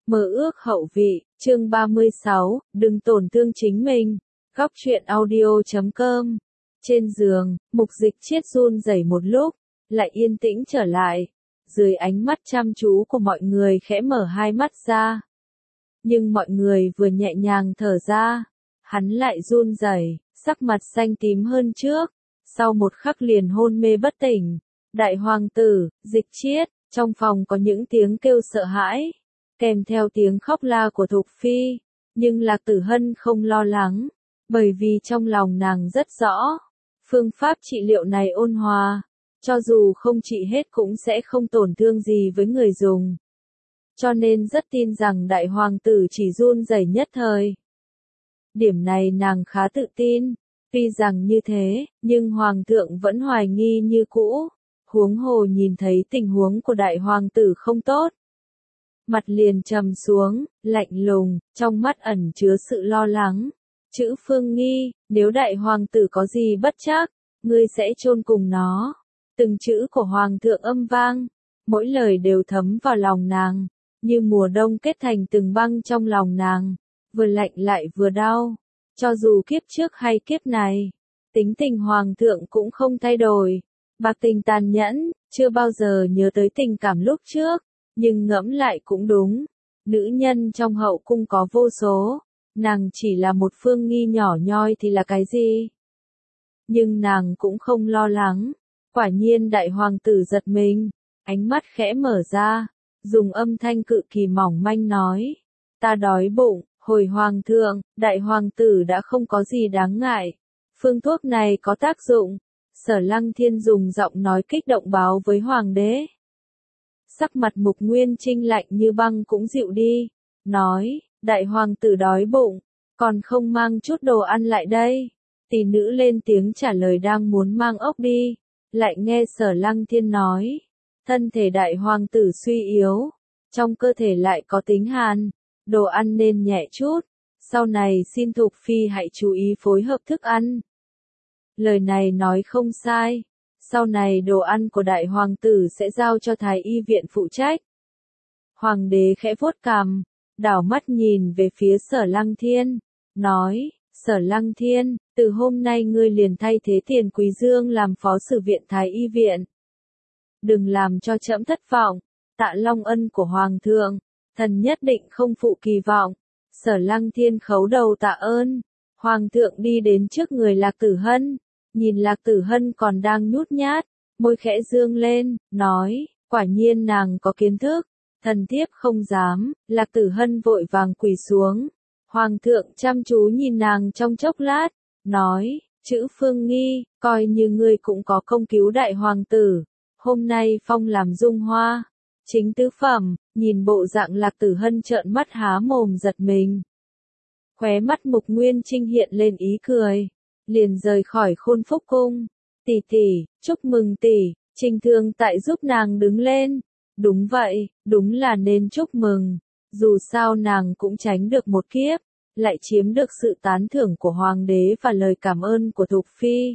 Mơ ước hậu vị, chương 36, đừng tổn thương chính mình. Góc truyện audio.com. Trên giường, Mục Dịch Chiết run rẩy một lúc, lại yên tĩnh trở lại. Dưới ánh mắt chăm chú của mọi người khẽ mở hai mắt ra. Nhưng mọi người vừa nhẹ nhàng thở ra, hắn lại run rẩy, sắc mặt xanh tím hơn trước. Sau một khắc liền hôn mê bất tỉnh. Đại hoàng tử, Dịch Chiết, trong phòng có những tiếng kêu sợ hãi, kèm theo tiếng khóc la của Thục Phi, nhưng Lạc Tử Hân không lo lắng, bởi vì trong lòng nàng rất rõ, phương pháp trị liệu này ôn hòa, cho dù không trị hết cũng sẽ không tổn thương gì với người dùng. Cho nên rất tin rằng đại hoàng tử chỉ run rẩy nhất thời. Điểm này nàng khá tự tin, tuy rằng như thế, nhưng hoàng thượng vẫn hoài nghi như cũ, huống hồ nhìn thấy tình huống của đại hoàng tử không tốt. Mặt liền trầm xuống, lạnh lùng, trong mắt ẩn chứa sự lo lắng. Chữ Phương Nghi, nếu đại hoàng tử có gì bất trắc, ngươi sẽ chôn cùng nó. Từng chữ của hoàng thượng âm vang, mỗi lời đều thấm vào lòng nàng, như mùa đông kết thành từng băng trong lòng nàng, vừa lạnh lại vừa đau. Cho dù kiếp trước hay kiếp này, tính tình hoàng thượng cũng không thay đổi. Bạc tình tàn nhẫn, chưa bao giờ nhớ tới tình cảm lúc trước. Nhưng ngẫm lại cũng đúng, nữ nhân trong hậu cung có vô số, nàng chỉ là một Phương Nghi nhỏ nhoi thì là cái gì? Nhưng nàng cũng không lo lắng, quả nhiên đại hoàng tử giật mình, ánh mắt khẽ mở ra, dùng âm thanh cự kỳ mỏng manh nói, ta đói bụng, hồi hoàng thượng, đại hoàng tử đã không có gì đáng ngại, phương thuốc này có tác dụng, Sở Lăng Thiên dùng giọng nói kích động báo với hoàng đế. Sắc mặt Mục Nguyên Trinh lạnh như băng cũng dịu đi, nói, đại hoàng tử đói bụng, còn không mang chút đồ ăn lại đây. Tỷ nữ lên tiếng trả lời đang muốn mang ốc đi, lại nghe Sở Lăng Thiên nói, thân thể đại hoàng tử suy yếu, trong cơ thể lại có tính hàn, đồ ăn nên nhẹ chút, sau này xin Thục Phi hãy chú ý phối hợp thức ăn. Lời này nói không sai. Sau này đồ ăn của đại hoàng tử sẽ giao cho thái y viện phụ trách. Hoàng đế khẽ vuốt cằm, đảo mắt nhìn về phía Sở Lăng Thiên, nói, Sở Lăng Thiên, từ hôm nay ngươi liền thay thế Tiền Quý Dương làm phó sử viện thái y viện. Đừng làm cho trẫm thất vọng, tạ long ân của hoàng thượng, thần nhất định không phụ kỳ vọng. Sở Lăng Thiên khấu đầu tạ ơn, hoàng thượng đi đến trước người Lạc Tử Hân. Nhìn Lạc Tử Hân còn đang nhút nhát, môi khẽ dương lên, nói, quả nhiên nàng có kiến thức, thần thiếp không dám. Lạc Tử Hân vội vàng quỳ xuống, hoàng thượng chăm chú nhìn nàng trong chốc lát, nói, chữ Phương Nghi, coi như ngươi cũng có công cứu đại hoàng tử, hôm nay phong làm dung hoa, chính tứ phẩm. Nhìn bộ dạng Lạc Tử Hân trợn mắt há mồm giật mình. Khóe mắt Mục Nguyên Trinh hiện lên ý cười. Liền rời khỏi Khôn Phúc cung. Tỷ tỷ, chúc mừng tỷ, Trình Thương Tại giúp nàng đứng lên. Đúng vậy, đúng là nên chúc mừng. Dù sao nàng cũng tránh được một kiếp, lại chiếm được sự tán thưởng của hoàng đế và lời cảm ơn của Thục Phi.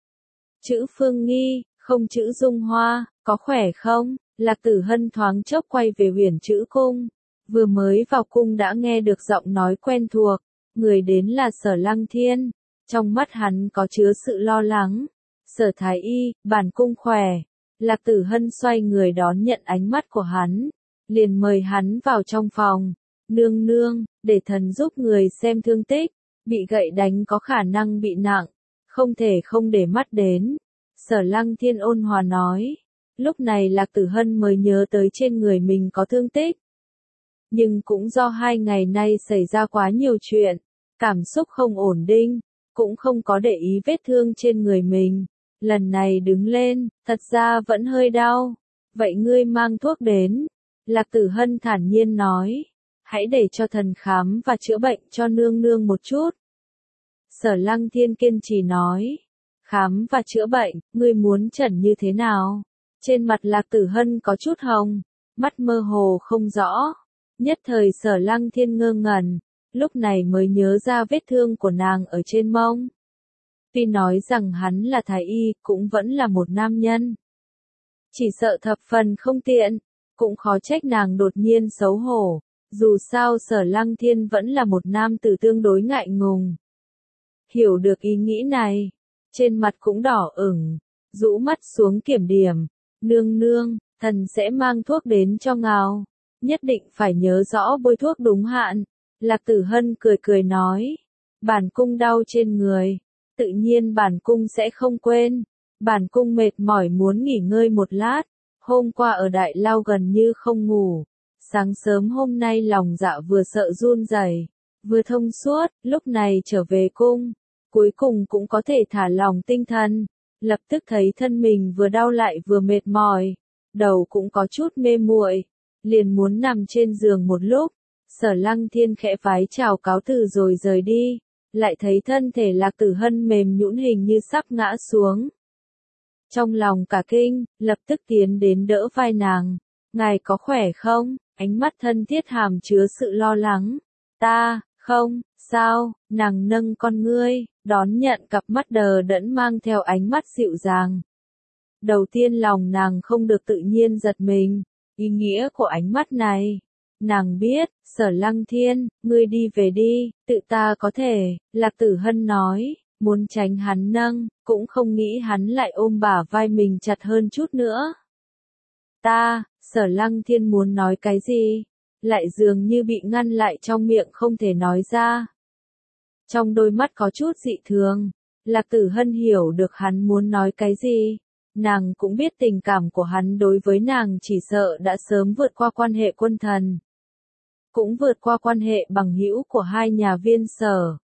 Chữ Phương Nghi, không chữ Dung Hoa, có khỏe không? Lạc Tử Hân thoáng chốc quay về Huyền Chữ cung. Vừa mới vào cung đã nghe được giọng nói quen thuộc, người đến là Sở Lăng Thiên. Trong mắt hắn có chứa sự lo lắng. Sở Thái Y, bản cung khỏe. Lạc Tử Hân xoay người đón nhận ánh mắt của hắn, liền mời hắn vào trong phòng. Nương nương, để thần giúp người xem thương tích, bị gậy đánh có khả năng bị nặng, không thể không để mắt đến. Sở Lăng Thiên ôn hòa nói. Lúc này Lạc Tử Hân mới nhớ tới trên người mình có thương tích. Nhưng cũng do 2 ngày nay xảy ra quá nhiều chuyện, cảm xúc không ổn định. Cũng không có để ý vết thương trên người mình. Lần này đứng lên, thật ra vẫn hơi đau. Vậy ngươi mang thuốc đến. Lạc Tử Hân thản nhiên nói. Hãy để cho thần khám và chữa bệnh cho nương nương một chút. Sở Lăng Thiên kiên trì nói. Khám và chữa bệnh, ngươi muốn chẩn như thế nào? Trên mặt Lạc Tử Hân có chút hồng, mắt mơ hồ không rõ. Nhất thời Sở Lăng Thiên ngơ ngẩn. Lúc này mới nhớ ra vết thương của nàng ở trên mông. Tuy nói rằng hắn là thái y, cũng vẫn là một nam nhân. Chỉ sợ thập phần không tiện, cũng khó trách nàng đột nhiên xấu hổ, Dù sao Sở Lăng Thiên vẫn là một nam tử tương đối ngại ngùng. Hiểu được ý nghĩ này, trên mặt cũng đỏ ửng, rũ mắt xuống kiểm điểm. Nương nương, thần sẽ mang thuốc đến cho ngào. Nhất định phải nhớ rõ bôi thuốc đúng hạn. Lạc Tử Hân cười cười nói. Bản cung đau trên người. Tự nhiên bản cung sẽ không quên. Bản cung mệt mỏi muốn nghỉ ngơi một lát. Hôm qua ở Đại Lao gần như không ngủ. Sáng sớm hôm nay lòng dạ vừa sợ run rẩy, vừa thông suốt, lúc này trở về cung. Cuối cùng cũng có thể thả lòng tinh thần. Lập tức thấy thân mình vừa đau lại vừa mệt mỏi. Đầu cũng có chút mê muội. Liền muốn nằm trên giường một lúc. Sở Lăng Thiên khẽ vái chào cáo từ rồi rời đi. Lại thấy thân thể Lạc Tử Hân mềm nhũn hình như sắp ngã xuống. Trong lòng cả kinh, lập tức tiến đến đỡ vai nàng. Ngài có khỏe không? Ánh mắt thân thiết hàm chứa sự lo lắng. Ta, không, sao? Nàng nâng con ngươi, đón nhận cặp mắt đờ đẫn mang theo ánh mắt dịu dàng. Đầu tiên lòng nàng không được tự nhiên giật mình. Ý nghĩa của ánh mắt này. Nàng biết, Sở Lăng Thiên, ngươi đi về đi, tự ta có thể. Lạc Tử Hân nói, muốn tránh hắn nâng, cũng không nghĩ hắn lại ôm bả vai mình chặt hơn chút nữa. Sở Lăng Thiên muốn nói cái gì, lại dường như bị ngăn lại trong miệng không thể nói ra. Trong đôi mắt có chút dị thường, Lạc Tử Hân hiểu được hắn muốn nói cái gì. Nàng cũng biết tình cảm của hắn đối với nàng chỉ sợ đã sớm vượt qua quan hệ quân thần. Cũng vượt qua quan hệ bằng hữu của hai nhà Viên Sở.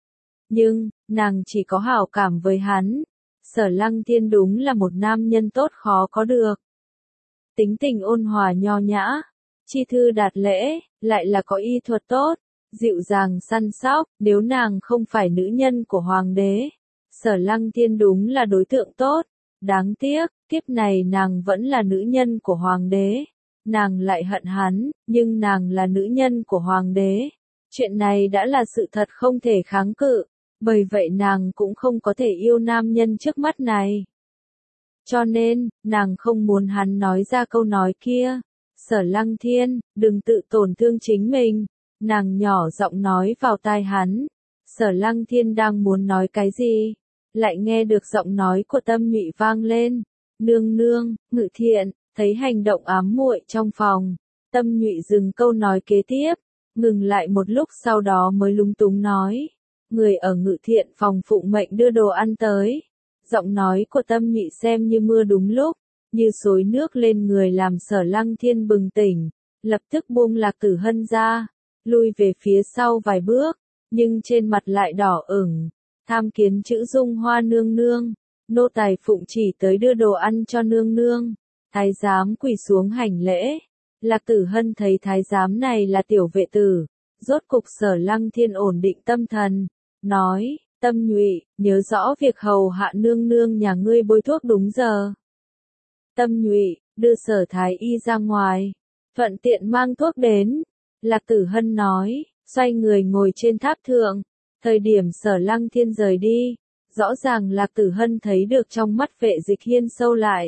Nhưng, nàng chỉ có hảo cảm với hắn. Sở Lăng Thiên đúng là một nam nhân tốt khó có được. Tính tình ôn hòa nho nhã, chi thư đạt lễ, lại là có y thuật tốt, dịu dàng săn sóc, nếu nàng không phải nữ nhân của hoàng đế. Sở Lăng Thiên đúng là đối tượng tốt, đáng tiếc, kiếp này nàng vẫn là nữ nhân của hoàng đế. Nàng lại hận hắn, nhưng nàng là nữ nhân của hoàng đế. Chuyện này đã là sự thật không thể kháng cự, bởi vậy nàng cũng không có thể yêu nam nhân trước mắt này. Cho nên, nàng không muốn hắn nói ra câu nói kia. Sở Lăng Thiên, đừng tự tổn thương chính mình. Nàng nhỏ giọng nói vào tai hắn. Sở Lăng Thiên đang muốn nói cái gì? Lại nghe được giọng nói của Tâm Nhụy vang lên. Nương nương, Ngự Thiện, thấy hành động ám muội trong phòng. Tâm Nhụy dừng câu nói kế tiếp. Ngừng lại một lúc sau đó mới lúng túng nói. Người ở Ngự Thiện phòng phụng mệnh đưa đồ ăn tới. Giọng nói của Tâm Nhụy xem như mưa đúng lúc, như xối nước lên người làm Sở Lăng Thiên bừng tỉnh, lập tức buông Lạc Tử Hân ra, lui về phía sau vài bước, nhưng trên mặt lại đỏ ửng. Tham kiến chữ Dung Hoa nương nương, nô tài phụng chỉ tới đưa đồ ăn cho nương nương. Thái giám quỳ xuống hành lễ. Lạc Tử Hân thấy thái giám này là tiểu vệ tử, rốt cục Sở Lăng Thiên ổn định tâm thần, nói. Tâm Nhụy, nhớ rõ việc hầu hạ nương nương nhà ngươi bôi thuốc đúng giờ. Tâm Nhụy, đưa Sở Thái Y ra ngoài, thuận tiện mang thuốc đến. Lạc Tử Hân nói, xoay người ngồi trên tháp thượng. Thời điểm Sở Lăng Thiên rời đi, rõ ràng Lạc Tử Hân thấy được trong mắt Vệ Dịch Hiên sâu lại.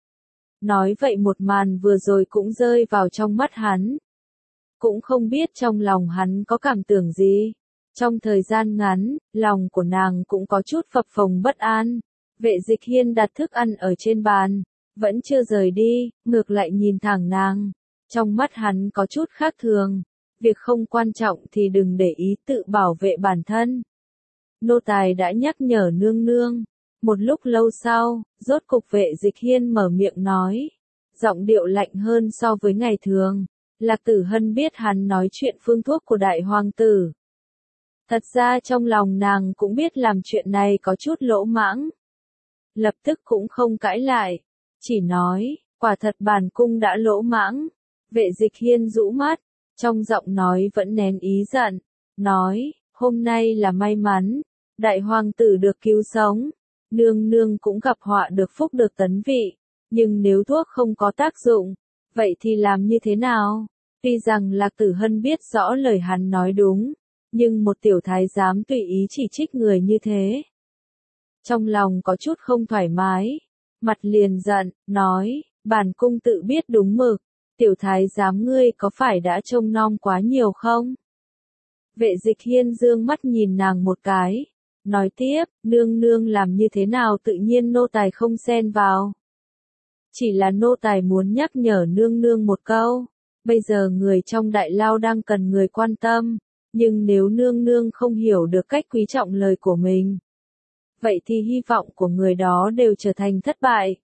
Nói vậy một màn vừa rồi cũng rơi vào trong mắt hắn. Cũng không biết trong lòng hắn có cảm tưởng gì. Trong thời gian ngắn, lòng của nàng cũng có chút phập phồng bất an. Vệ Dịch Hiên đặt thức ăn ở trên bàn, vẫn chưa rời đi, ngược lại nhìn thẳng nàng. Trong mắt hắn có chút khác thường. Việc không quan trọng thì đừng để ý, tự bảo vệ bản thân. Nô tài đã nhắc nhở nương nương. Một lúc lâu sau, rốt cục Vệ Dịch Hiên mở miệng nói. Giọng điệu lạnh hơn so với ngày thường. Lạc Tử Hân biết hắn nói chuyện phương thuốc của đại hoàng tử. Thật ra trong lòng nàng cũng biết làm chuyện này có chút lỗ mãng. Lập tức cũng không cãi lại. Chỉ nói, quả thật bản cung đã lỗ mãng. Vệ Dịch Hiên rũ mắt, trong giọng nói vẫn nén ý giận. Nói, hôm nay là may mắn. Đại hoàng tử được cứu sống. Nương nương cũng gặp họa được phúc được tấn vị. Nhưng nếu thuốc không có tác dụng, vậy thì làm như thế nào? Tuy rằng Lạc Tử Hân biết rõ lời hắn nói đúng. Nhưng một tiểu thái giám tùy ý chỉ trích người như thế. Trong lòng có chút không thoải mái. Mặt liền giận, nói, bản cung tự biết đúng mực. tiểu thái giám ngươi có phải đã trông nom quá nhiều không? Vệ Dịch Hiên dương mắt nhìn nàng một cái, nói tiếp, nương nương làm như thế nào tự nhiên nô tài không xen vào. Chỉ là nô tài muốn nhắc nhở nương nương một câu, bây giờ người trong đại lao đang cần người quan tâm, nhưng nếu nương nương không hiểu được cách quý trọng lời của mình, vậy thì hy vọng của người đó đều trở thành thất bại.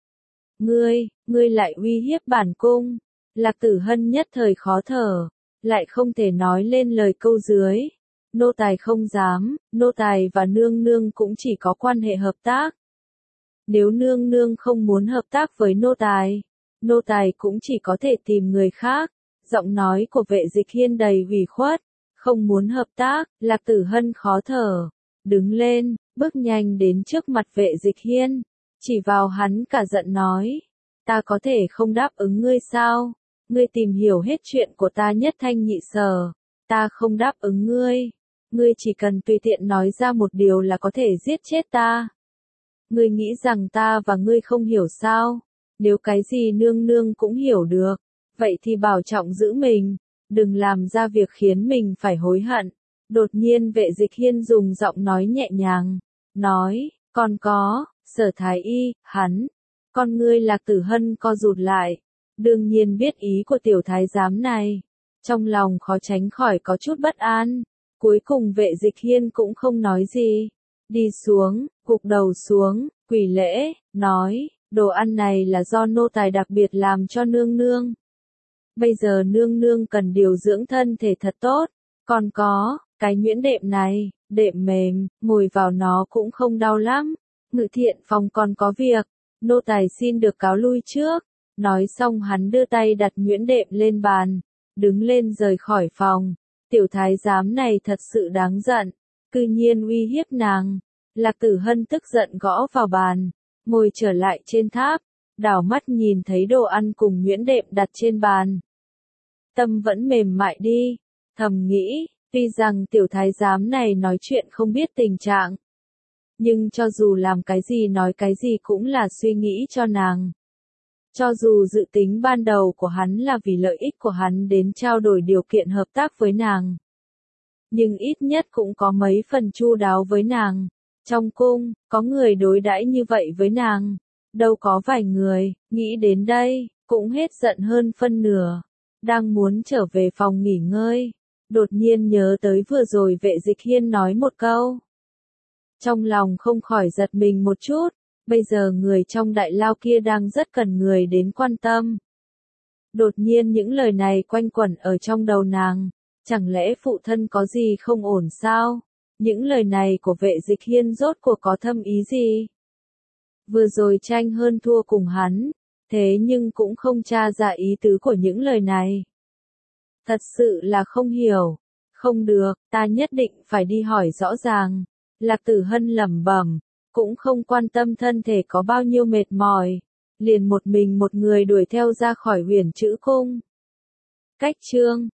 Ngươi lại uy hiếp bản cung. Lạc Tử Hân nhất thời khó thở, lại không thể nói lên lời câu dưới. Nô tài không dám, nô tài và nương nương cũng chỉ có quan hệ hợp tác. Nếu nương nương không muốn hợp tác với nô tài cũng chỉ có thể tìm người khác. Giọng nói của Vệ Dịch Hiên đầy ủy khuất, không muốn hợp tác. Lạc Tử Hân khó thở, đứng lên, bước nhanh đến trước mặt Vệ Dịch Hiên, chỉ vào hắn cả giận nói, ta có thể không đáp ứng ngươi sao? Ngươi tìm hiểu hết chuyện của ta nhất thanh nhị sở, ta không đáp ứng ngươi chỉ cần tùy tiện nói ra một điều là có thể giết chết ta. Ngươi nghĩ rằng ta và ngươi không hiểu sao? Nếu cái gì nương nương cũng hiểu được, vậy thì bảo trọng giữ mình, đừng làm ra việc khiến mình phải hối hận. Đột nhiên Vệ Dịch Hiên dùng giọng nói nhẹ nhàng, nói, còn có, Sở Thái Y, hắn. Con ngươi Lạc Tử Hân co rụt lại, đương nhiên biết ý của tiểu thái giám này. Trong lòng khó tránh khỏi có chút bất an, cuối cùng Vệ Dịch Hiên cũng không nói gì. Đi xuống, gục đầu xuống, quỳ lễ, nói, đồ ăn này là do nô tài đặc biệt làm cho nương nương. Bây giờ nương nương cần điều dưỡng thân thể thật tốt, còn có, cái nhuyễn đệm này, đệm mềm, ngồi vào nó cũng không đau lắm. Ngự thiện phòng còn có việc, nô tài xin được cáo lui trước. Nói xong hắn đưa tay đặt nhuyễn đệm lên bàn, đứng lên rời khỏi phòng. Tiểu thái giám này thật sự đáng giận, cư nhiên uy hiếp nàng. Lạc Tử Hân tức giận gõ vào bàn, ngồi trở lại trên tháp, đảo mắt nhìn thấy đồ ăn cùng nhuyễn đệm đặt trên bàn. Tâm vẫn mềm mại đi, thầm nghĩ, tuy rằng tiểu thái giám này nói chuyện không biết tình trạng, nhưng cho dù làm cái gì nói cái gì cũng là suy nghĩ cho nàng. Cho dù dự tính ban đầu của hắn là vì lợi ích của hắn đến trao đổi điều kiện hợp tác với nàng, nhưng ít nhất cũng có mấy phần chu đáo với nàng. Trong cung, có người đối đãi như vậy với nàng, đâu có vài người. Nghĩ đến đây, cũng hết giận hơn phân nửa, đang muốn trở về phòng nghỉ ngơi, đột nhiên nhớ tới vừa rồi Vệ Dịch Hiên nói một câu. Trong lòng không khỏi giật mình một chút, bây giờ người trong đại lao kia đang rất cần người đến quan tâm. Đột nhiên những lời này quanh quẩn ở trong đầu nàng, chẳng lẽ phụ thân có gì không ổn sao? Những lời này của Vệ Dịch Hiên rốt cuộc có thâm ý gì? Vừa rồi tranh hơn thua cùng hắn, thế nhưng cũng không tra ra ý tứ của những lời này. Thật sự là không hiểu. Không được, ta nhất định phải đi hỏi rõ ràng. Lạc Tử Hân lẩm bẩm, cũng không quan tâm thân thể có bao nhiêu mệt mỏi, liền một mình một người đuổi theo ra khỏi Huyền Trữ Cung. Cách chương